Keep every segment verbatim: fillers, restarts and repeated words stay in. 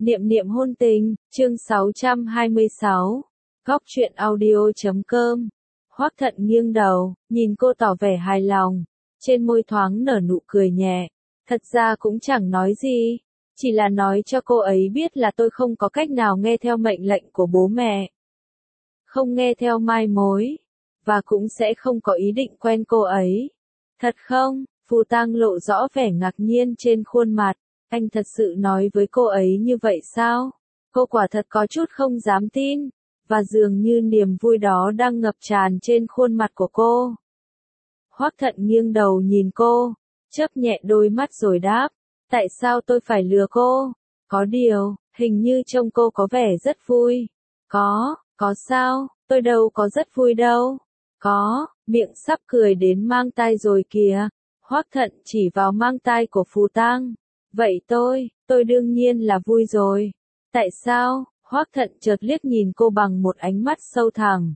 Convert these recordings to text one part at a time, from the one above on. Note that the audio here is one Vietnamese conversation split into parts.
Niệm niệm hôn tình, chương sáu trăm hai mươi sáu. Góc truyện audio chấm com. Hoắc Thận nghiêng đầu, nhìn cô tỏ vẻ hài lòng, trên môi thoáng nở nụ cười nhẹ. Thật ra cũng chẳng nói gì, chỉ là nói cho cô ấy biết là tôi không có cách nào nghe theo mệnh lệnh của bố mẹ. Không nghe theo mai mối, và cũng sẽ không có ý định quen cô ấy. Thật không? Phù Tang lộ rõ vẻ ngạc nhiên trên khuôn mặt. Anh thật sự nói với cô ấy như vậy sao? Cô quả thật có chút không dám tin, và dường như niềm vui đó đang ngập tràn trên khuôn mặt của cô. Hoắc Thận nghiêng đầu nhìn cô, chớp nhẹ đôi mắt rồi đáp, tại sao tôi phải lừa cô? Có điều, hình như trông cô có vẻ rất vui. Có, có sao, tôi đâu có rất vui đâu. Có, miệng sắp cười đến mang tai rồi kìa. Hoắc Thận chỉ vào mang tai của Phù Tang. Vậy tôi, tôi đương nhiên là vui rồi. Tại sao? Hoắc Thận chợt liếc nhìn cô bằng một ánh mắt sâu thẳm.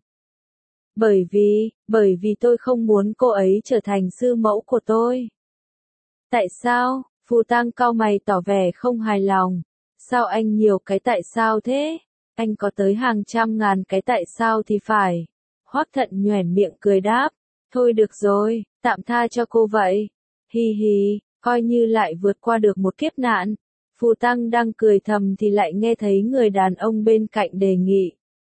Bởi vì, bởi vì tôi không muốn cô ấy trở thành sư mẫu của tôi. Tại sao? Phù Tang cau mày tỏ vẻ không hài lòng. Sao anh nhiều cái tại sao thế? Anh có tới hàng trăm ngàn cái tại sao thì phải. Hoắc Thận nhoẻn miệng cười đáp. Thôi được rồi, tạm tha cho cô vậy. Hi hi. Coi như lại vượt qua được một kiếp nạn. Phù Tang đang cười thầm thì lại nghe thấy người đàn ông bên cạnh đề nghị.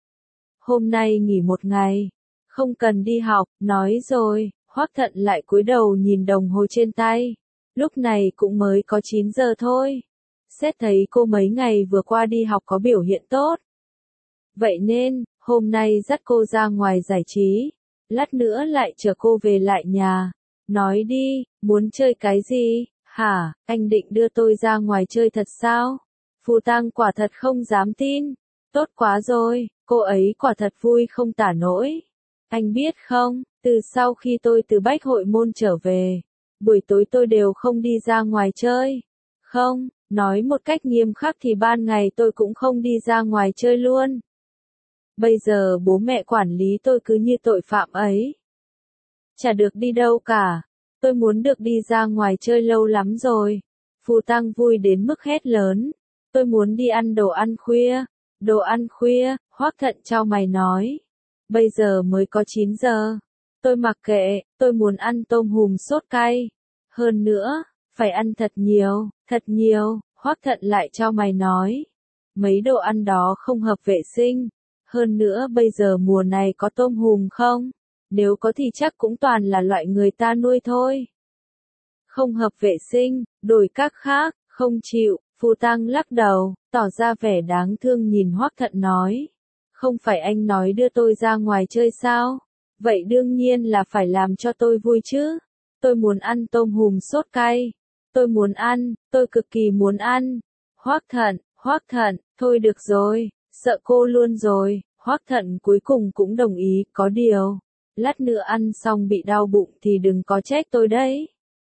Hôm nay nghỉ một ngày, không cần đi học, nói rồi. Hoắc Thận lại cúi đầu nhìn đồng hồ trên tay. Lúc này cũng mới có chín giờ thôi. Xét thấy cô mấy ngày vừa qua đi học có biểu hiện tốt. Vậy nên, hôm nay dắt cô ra ngoài giải trí. Lát nữa lại chở cô về lại nhà. Nói đi, muốn chơi cái gì? Hả, anh định đưa tôi ra ngoài chơi thật sao? Phù Tang quả thật không dám tin. Tốt quá rồi, cô ấy quả thật vui không tả nổi. Anh biết không, từ sau khi tôi từ Bách Hội Môn trở về, buổi tối tôi đều không đi ra ngoài chơi. Không, nói một cách nghiêm khắc thì ban ngày tôi cũng không đi ra ngoài chơi luôn. Bây giờ bố mẹ quản lý tôi cứ như tội phạm ấy. Chả được đi đâu cả. Tôi muốn được đi ra ngoài chơi lâu lắm rồi. Phù Tang vui đến mức hét lớn. Tôi muốn đi ăn đồ ăn khuya. Đồ ăn khuya, Hoắc Thận chau mày nói. Bây giờ mới có chín giờ. Tôi mặc kệ, tôi muốn ăn tôm hùm sốt cay. Hơn nữa, phải ăn thật nhiều, thật nhiều, Hoắc Thận lại chau mày nói. Mấy đồ ăn đó không hợp vệ sinh. Hơn nữa bây giờ mùa này có tôm hùm không? Nếu có thì chắc cũng toàn là loại người ta nuôi thôi. Không hợp vệ sinh, đổi các khác, không chịu. Phù Tang lắc đầu, tỏ ra vẻ đáng thương nhìn Hoắc Thận nói. Không phải anh nói đưa tôi ra ngoài chơi sao? Vậy đương nhiên là phải làm cho tôi vui chứ. Tôi muốn ăn tôm hùm sốt cay. Tôi muốn ăn, tôi cực kỳ muốn ăn. Hoắc Thận, Hoắc Thận, thôi được rồi, sợ cô luôn rồi. Hoắc Thận cuối cùng cũng đồng ý, có điều. Lát nữa ăn xong bị đau bụng thì đừng có trách tôi đấy.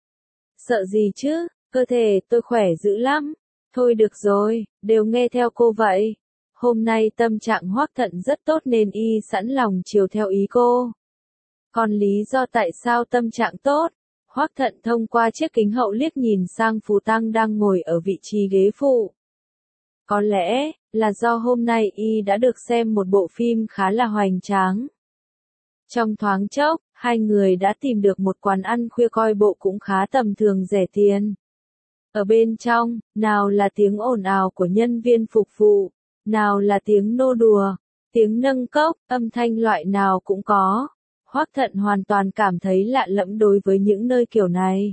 Sợ gì chứ, cơ thể tôi khỏe dữ lắm. Thôi được rồi, đều nghe theo cô vậy. Hôm nay tâm trạng Hoắc Thận rất tốt nên y sẵn lòng chiều theo ý cô. Còn lý do tại sao tâm trạng tốt? Hoắc Thận thông qua chiếc kính hậu liếc nhìn sang Phù Tang đang ngồi ở vị trí ghế phụ. Có lẽ, là do hôm nay y đã được xem một bộ phim khá là hoành tráng. Trong thoáng chốc, hai người đã tìm được một quán ăn khuya coi bộ cũng khá tầm thường rẻ tiền. Ở bên trong, nào là tiếng ồn ào của nhân viên phục vụ, nào là tiếng nô đùa, tiếng nâng cốc, âm thanh loại nào cũng có. Hoắc Thận hoàn toàn cảm thấy lạ lẫm đối với những nơi kiểu này.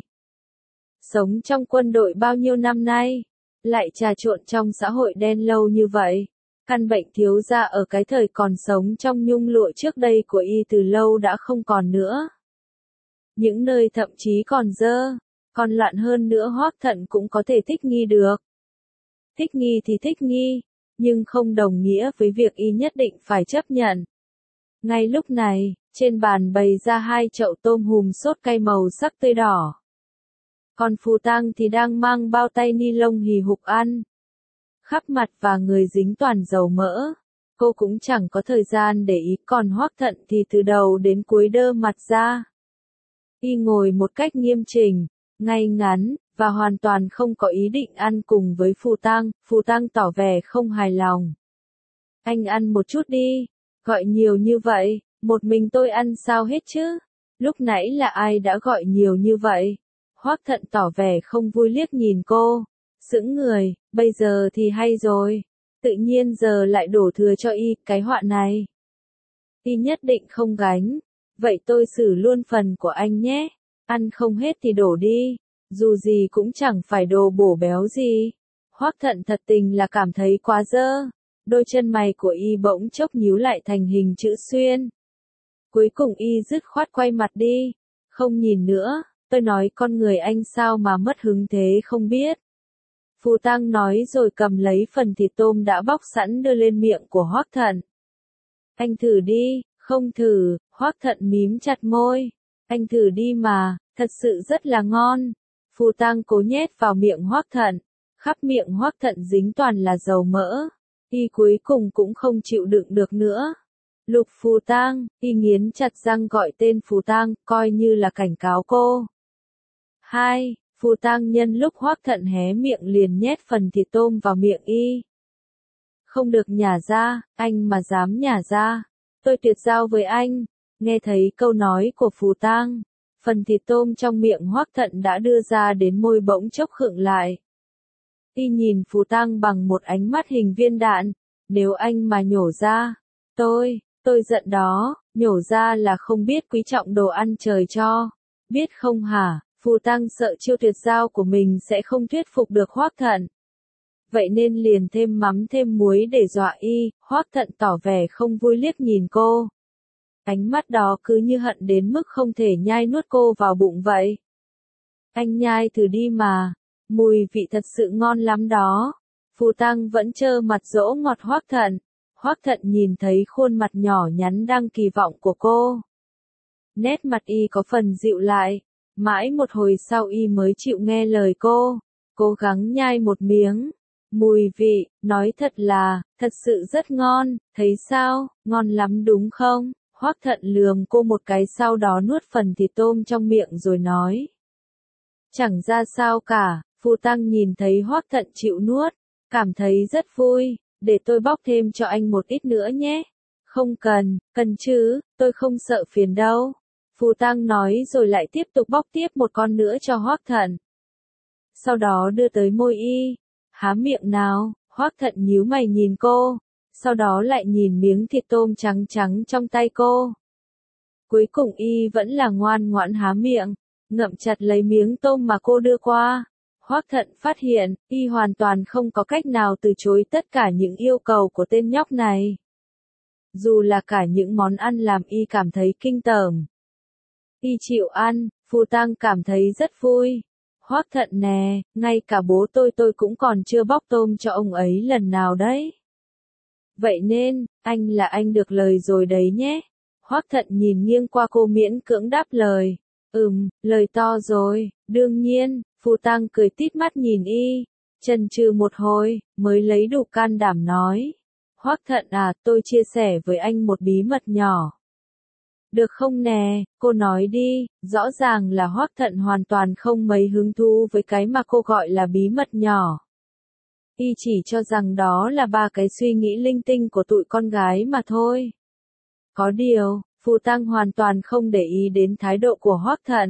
Sống trong quân đội bao nhiêu năm nay, lại trà trộn trong xã hội đen lâu như vậy. Căn bệnh thiếu da ở cái thời còn sống trong nhung lụa trước đây của y từ lâu đã không còn nữa. Những nơi thậm chí còn dơ, còn loạn hơn nữa Hoắc Thận cũng có thể thích nghi được. Thích nghi thì thích nghi, nhưng không đồng nghĩa với việc y nhất định phải chấp nhận. Ngay lúc này, trên bàn bày ra hai chậu tôm hùm sốt cay màu sắc tươi đỏ. Còn Phù Tang thì đang mang bao tay ni lông hì hục ăn. Khắp mặt và người dính toàn dầu mỡ. Cô cũng chẳng có thời gian để ý, còn Hoắc Thận thì từ đầu đến cuối đơ mặt ra. Y ngồi một cách nghiêm chỉnh, ngay ngắn, và hoàn toàn không có ý định ăn cùng với Phù Tăng. Phù Tăng tỏ vẻ không hài lòng. Anh ăn một chút đi, gọi nhiều như vậy, một mình tôi ăn sao hết chứ? Lúc nãy là ai đã gọi nhiều như vậy? Hoắc Thận tỏ vẻ không vui liếc nhìn cô, sững người, bây giờ thì hay rồi, tự nhiên giờ lại đổ thừa cho y cái họa này. Y nhất định không gánh, vậy tôi xử luôn phần của anh nhé, ăn không hết thì đổ đi, dù gì cũng chẳng phải đồ bổ béo gì. Hoắc Thận thật tình là cảm thấy quá dơ, đôi chân mày của y bỗng chốc nhíu lại thành hình chữ xuyên. Cuối cùng y dứt khoát quay mặt đi, không nhìn nữa, tôi nói con người anh sao mà mất hứng thế không biết. Phù Tăng nói rồi cầm lấy phần thịt tôm đã bóc sẵn đưa lên miệng của Hoắc Thận. Anh thử đi, không thử, Hoắc Thận mím chặt môi. Anh thử đi mà, thật sự rất là ngon. Phù Tăng cố nhét vào miệng Hoắc Thận, khắp miệng Hoắc Thận dính toàn là dầu mỡ. Y cuối cùng cũng không chịu đựng được nữa. Lục Phù Tăng, y nghiến chặt răng gọi tên Phù Tăng, coi như là cảnh cáo cô. Hai, Phù Tăng nhân lúc Hoắc Thận hé miệng liền nhét phần thịt tôm vào miệng y. Không được nhả ra, anh mà dám nhả ra, tôi tuyệt giao với anh. Nghe thấy câu nói của Phù Tăng, phần thịt tôm trong miệng Hoắc Thận đã đưa ra đến môi bỗng chốc khựng lại. Y nhìn Phù Tăng bằng một ánh mắt hình viên đạn, nếu anh mà nhổ ra, tôi, tôi giận đó, nhổ ra là không biết quý trọng đồ ăn trời cho, biết không hả? Phù Tăng sợ chiêu tuyệt giao của mình sẽ không thuyết phục được Hoắc Thận. Vậy nên liền thêm mắm thêm muối để dọa y, Hoắc Thận tỏ vẻ không vui liếc nhìn cô. Ánh mắt đó cứ như hận đến mức không thể nhai nuốt cô vào bụng vậy. Anh nhai thử đi mà, mùi vị thật sự ngon lắm đó. Phù Tăng vẫn trơ mặt dỗ ngọt Hoắc Thận. Hoắc Thận nhìn thấy khuôn mặt nhỏ nhắn đang kỳ vọng của cô. Nét mặt y có phần dịu lại. Mãi một hồi sau y mới chịu nghe lời cô, cố gắng nhai một miếng. Mùi vị, nói thật là, thật sự rất ngon, thấy sao, ngon lắm đúng không? Hoắc Thận lườm cô một cái sau đó nuốt phần thịt tôm trong miệng rồi nói. Chẳng ra sao cả, Phù Tăng nhìn thấy Hoắc Thận chịu nuốt, cảm thấy rất vui, để tôi bóc thêm cho anh một ít nữa nhé. Không cần, cần chứ, tôi không sợ phiền đâu. Phù Tăng nói rồi lại tiếp tục bóc tiếp một con nữa cho Hoắc Thận. Sau đó đưa tới môi y, há miệng nào, Hoắc Thận nhíu mày nhìn cô, sau đó lại nhìn miếng thịt tôm trắng trắng trong tay cô. Cuối cùng y vẫn là ngoan ngoãn há miệng, ngậm chặt lấy miếng tôm mà cô đưa qua. Hoắc Thận phát hiện, y hoàn toàn không có cách nào từ chối tất cả những yêu cầu của tên nhóc này. Dù là cả những món ăn làm y cảm thấy kinh tởm. Y chịu ăn, Phù Tăng cảm thấy rất vui. Hoắc Thận nè, ngay cả bố tôi tôi cũng còn chưa bóc tôm cho ông ấy lần nào đấy. Vậy nên, anh là anh được lời rồi đấy nhé. Hoắc Thận nhìn nghiêng qua cô miễn cưỡng đáp lời. Ừm, lời to rồi, đương nhiên. Phù Tăng cười tít mắt nhìn y, chần chừ một hồi, mới lấy đủ can đảm nói. Hoắc Thận à, tôi chia sẻ với anh một bí mật nhỏ. Được không nè, cô nói đi, rõ ràng là Hoắc Thận hoàn toàn không mấy hứng thú với cái mà cô gọi là bí mật nhỏ. Y chỉ cho rằng đó là ba cái suy nghĩ linh tinh của tụi con gái mà thôi. Có điều, Phù Tăng hoàn toàn không để ý đến thái độ của Hoắc Thận.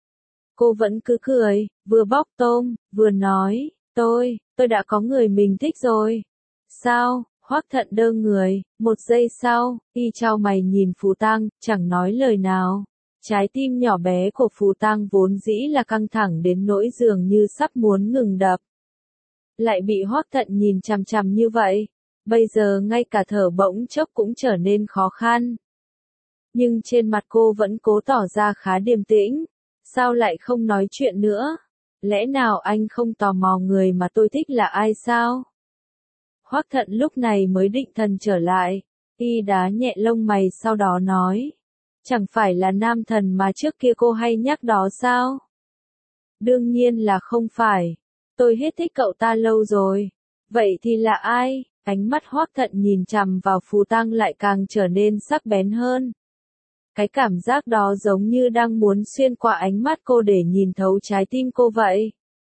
Cô vẫn cứ cười, vừa bóc tôm, vừa nói, tôi, tôi đã có người mình thích rồi. Sao? Hoắc Thận đơ người, một giây sau, y chau mày nhìn Phù Tăng, chẳng nói lời nào. Trái tim nhỏ bé của Phù Tăng vốn dĩ là căng thẳng đến nỗi dường như sắp muốn ngừng đập. Lại bị Hoắc Thận nhìn chằm chằm như vậy, bây giờ ngay cả thở bỗng chốc cũng trở nên khó khăn. Nhưng trên mặt cô vẫn cố tỏ ra khá điềm tĩnh. Sao lại không nói chuyện nữa? Lẽ nào anh không tò mò người mà tôi thích là ai sao? Hoắc Thận lúc này mới định thần trở lại, y đá nhẹ lông mày sau đó nói. Chẳng phải là nam thần mà trước kia cô hay nhắc đó sao? Đương nhiên là không phải. Tôi hết thích cậu ta lâu rồi. Vậy thì là ai? Ánh mắt Hoắc Thận nhìn chằm vào Phù Tăng lại càng trở nên sắc bén hơn. Cái cảm giác đó giống như đang muốn xuyên qua ánh mắt cô để nhìn thấu trái tim cô vậy.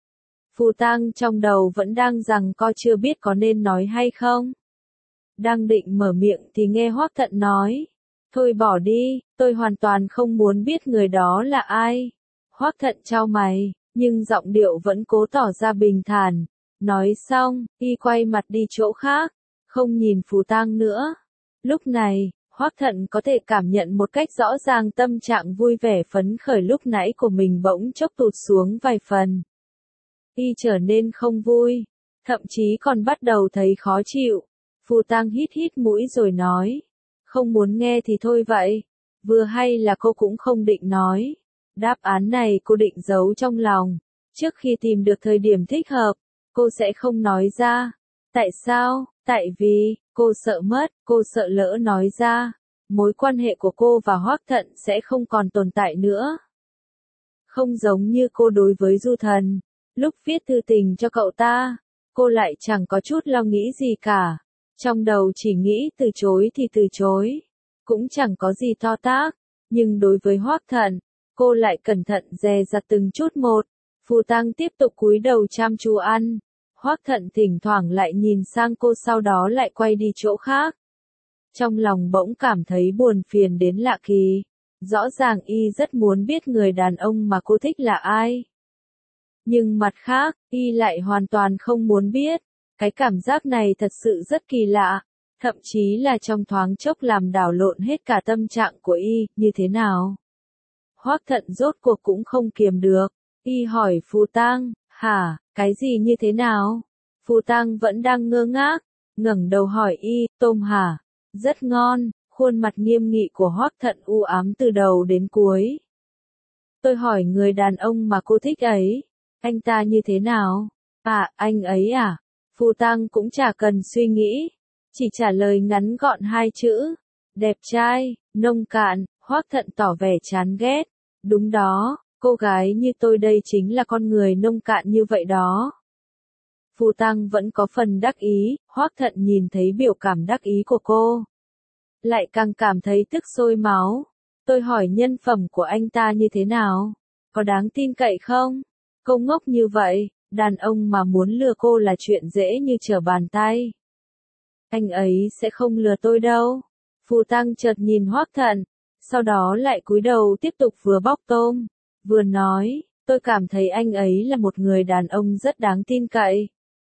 Phù Tang trong đầu vẫn đang giằng co chưa biết có nên nói hay không. Đang định mở miệng thì nghe Hoắc Thận nói. Thôi bỏ đi, tôi hoàn toàn không muốn biết người đó là ai. Hoắc Thận chau mày, nhưng giọng điệu vẫn cố tỏ ra bình thản. Nói xong, y quay mặt đi chỗ khác, không nhìn Phù Tang nữa. Lúc này, Hoắc Thận có thể cảm nhận một cách rõ ràng tâm trạng vui vẻ phấn khởi lúc nãy của mình bỗng chốc tụt xuống vài phần. Y trở nên không vui, thậm chí còn bắt đầu thấy khó chịu. Phù Tang hít hít mũi rồi nói. Không muốn nghe thì thôi vậy. Vừa hay là cô cũng không định nói. Đáp án này cô định giấu trong lòng. Trước khi tìm được thời điểm thích hợp, cô sẽ không nói ra. Tại sao? Tại vì, cô sợ mất, cô sợ lỡ nói ra. Mối quan hệ của cô và Hoắc Thận sẽ không còn tồn tại nữa. Không giống như cô đối với Du Thần. Lúc viết thư tình cho cậu ta, cô lại chẳng có chút lo nghĩ gì cả. Trong đầu chỉ nghĩ từ chối thì từ chối. Cũng chẳng có gì to tát. Nhưng đối với Hoắc Thận, cô lại cẩn thận dè dặt từng chút một. Phù Tang tiếp tục cúi đầu chăm chú ăn. Hoắc Thận thỉnh thoảng lại nhìn sang cô sau đó lại quay đi chỗ khác. Trong lòng bỗng cảm thấy buồn phiền đến lạ kỳ. Rõ ràng y rất muốn biết người đàn ông mà cô thích là ai. Nhưng mặt khác, y lại hoàn toàn không muốn biết. Cái cảm giác này thật sự rất kỳ lạ. Thậm chí là trong thoáng chốc làm đảo lộn hết cả tâm trạng của y, như thế nào? Hoắc Thận rốt cuộc cũng không kiềm được. Y hỏi Phù Tang, hả, cái gì như thế nào? Phù Tang vẫn đang ngơ ngác, ngẩng đầu hỏi y, tôm hả? Rất ngon, khuôn mặt nghiêm nghị của Hoắc Thận u ám từ đầu đến cuối. Tôi hỏi người đàn ông mà cô thích ấy, anh ta như thế nào? À, anh ấy à? Phù Tang cũng chả cần suy nghĩ, chỉ trả lời ngắn gọn hai chữ. Đẹp trai, nông cạn. Hoắc Thận tỏ vẻ chán ghét. Đúng đó, cô gái như tôi đây chính là con người nông cạn như vậy đó. Phù Tang vẫn có phần đắc ý, Hoắc Thận nhìn thấy biểu cảm đắc ý của cô. Lại càng cảm thấy tức sôi máu. Tôi hỏi nhân phẩm của anh ta như thế nào? Có đáng tin cậy không? Cô ngốc như vậy, đàn ông mà muốn lừa cô là chuyện dễ như trở bàn tay. Anh ấy sẽ không lừa tôi đâu. Phù Tang chợt nhìn Hoắc Thận, sau đó lại cúi đầu tiếp tục vừa bóc tôm, vừa nói, tôi cảm thấy anh ấy là một người đàn ông rất đáng tin cậy.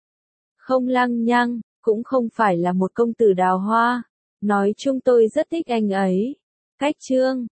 Không lăng nhăng, cũng không phải là một công tử đào hoa. Nói chung tôi rất thích anh ấy. Cách chương